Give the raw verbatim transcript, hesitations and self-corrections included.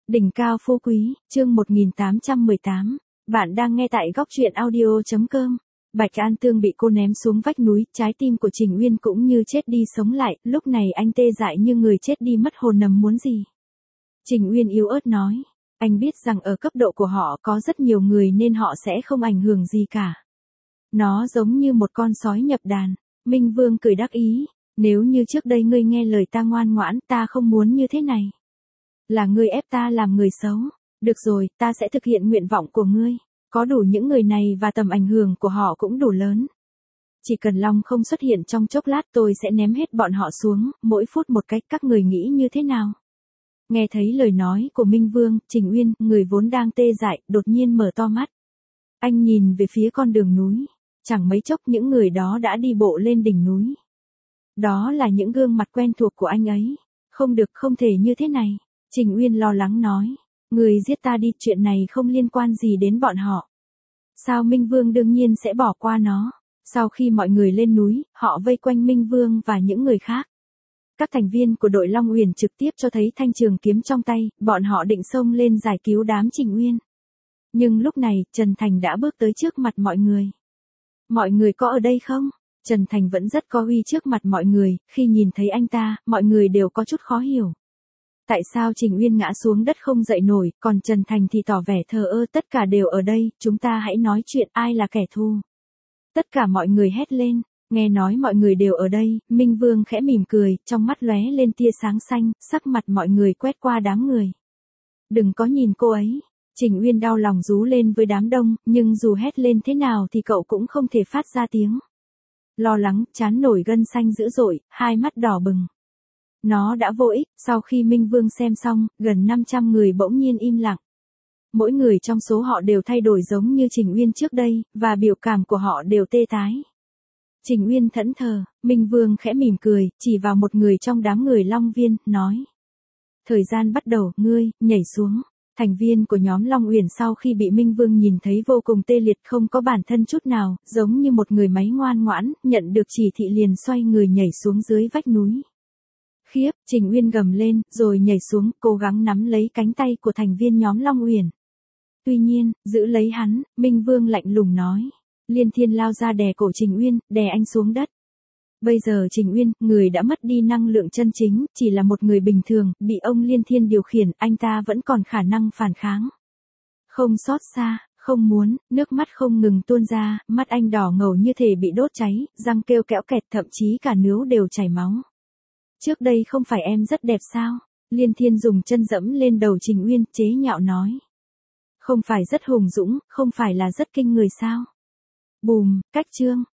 Đỉnh cao phú quý, chương một nghìn tám trăm mười tám. Bạn đang nghe tại góc truyện audio chấm com. Bạch An Tương bị cô ném xuống vách núi, trái tim của Trình Uyên cũng như chết đi sống lại, lúc này anh tê dại như người chết đi mất hồn nằm muốn gì. Trình Uyên yếu ớt nói, anh biết rằng ở cấp độ của họ có rất nhiều người nên họ sẽ không ảnh hưởng gì cả. Nó giống như một con sói nhập đàn. Minh Vương cười đắc ý, nếu như trước đây ngươi nghe lời ta ngoan ngoãn, ta không muốn như thế này. Là ngươi ép ta làm người xấu. Được rồi, ta sẽ thực hiện nguyện vọng của ngươi. Có đủ những người này và tầm ảnh hưởng của họ cũng đủ lớn. Chỉ cần Long không xuất hiện trong chốc lát tôi sẽ ném hết bọn họ xuống, mỗi phút một cách, các người nghĩ như thế nào? Nghe thấy lời nói của Minh Vương, Trình Uyên, người vốn đang tê dại, đột nhiên mở to mắt. Anh nhìn về phía con đường núi. Chẳng mấy chốc những người đó đã đi bộ lên đỉnh núi. Đó là những gương mặt quen thuộc của anh ấy. Không được, không thể như thế này. Trình Uyên lo lắng nói, người giết ta đi, chuyện này không liên quan gì đến bọn họ. Sao Minh Vương đương nhiên sẽ bỏ qua nó. Sau khi mọi người lên núi, họ vây quanh Minh Vương và những người khác. Các thành viên của đội Long Uyển trực tiếp cho thấy thanh trường kiếm trong tay, bọn họ định xông lên giải cứu đám Trình Uyên. Nhưng lúc này, Trần Thành đã bước tới trước mặt mọi người. Mọi người có ở đây không? Trần Thành vẫn rất có uy trước mặt mọi người, khi nhìn thấy anh ta, mọi người đều có chút khó hiểu. Tại sao Trình Uyên ngã xuống đất không dậy nổi, còn Trần Thành thì tỏ vẻ thờ ơ, tất cả đều ở đây, chúng ta hãy nói chuyện, ai là kẻ thù. Tất cả mọi người hét lên, nghe nói mọi người đều ở đây, Minh Vương khẽ mỉm cười, trong mắt lóe lên tia sáng xanh, sắc mặt mọi người quét qua đám người. Đừng có nhìn cô ấy. Trình Uyên đau lòng rú lên với đám đông, nhưng dù hét lên thế nào thì cậu cũng không thể phát ra tiếng. Lo lắng, trán nổi gân xanh dữ dội, hai mắt đỏ bừng. Nó đã vô ích, sau khi Minh Vương xem xong, gần năm trăm người bỗng nhiên im lặng. Mỗi người trong số họ đều thay đổi giống như Trình Uyên trước đây, và biểu cảm của họ đều tê tái. Trình Uyên thẫn thờ, Minh Vương khẽ mỉm cười, chỉ vào một người trong đám người Long Viên, nói. Thời gian bắt đầu, ngươi, nhảy xuống. Thành viên của nhóm Long Uyển sau khi bị Minh Vương nhìn thấy vô cùng tê liệt, không có bản thân chút nào, giống như một người máy ngoan ngoãn, nhận được chỉ thị liền xoay người nhảy xuống dưới vách núi. Khiếp, Trình Uyên gầm lên, rồi nhảy xuống, cố gắng nắm lấy cánh tay của thành viên nhóm Long Uyển. Tuy nhiên, giữ lấy hắn, Minh Vương lạnh lùng nói. Liên Thiên lao ra đè cổ Trình Uyên, đè anh xuống đất. Bây giờ Trình Uyên, người đã mất đi năng lượng chân chính, chỉ là một người bình thường, bị ông Liên Thiên điều khiển, anh ta vẫn còn khả năng phản kháng. Không xót xa, không muốn, nước mắt không ngừng tuôn ra, mắt anh đỏ ngầu như thể bị đốt cháy, răng kêu kẽo kẹt, thậm chí cả nướu đều chảy máu. Trước đây không phải em rất đẹp sao? Liên Thiên dùng chân dẫm lên đầu Trình Uyên, chế nhạo nói. Không phải rất hùng dũng, không phải là rất kinh người sao? Bùm, cách chương.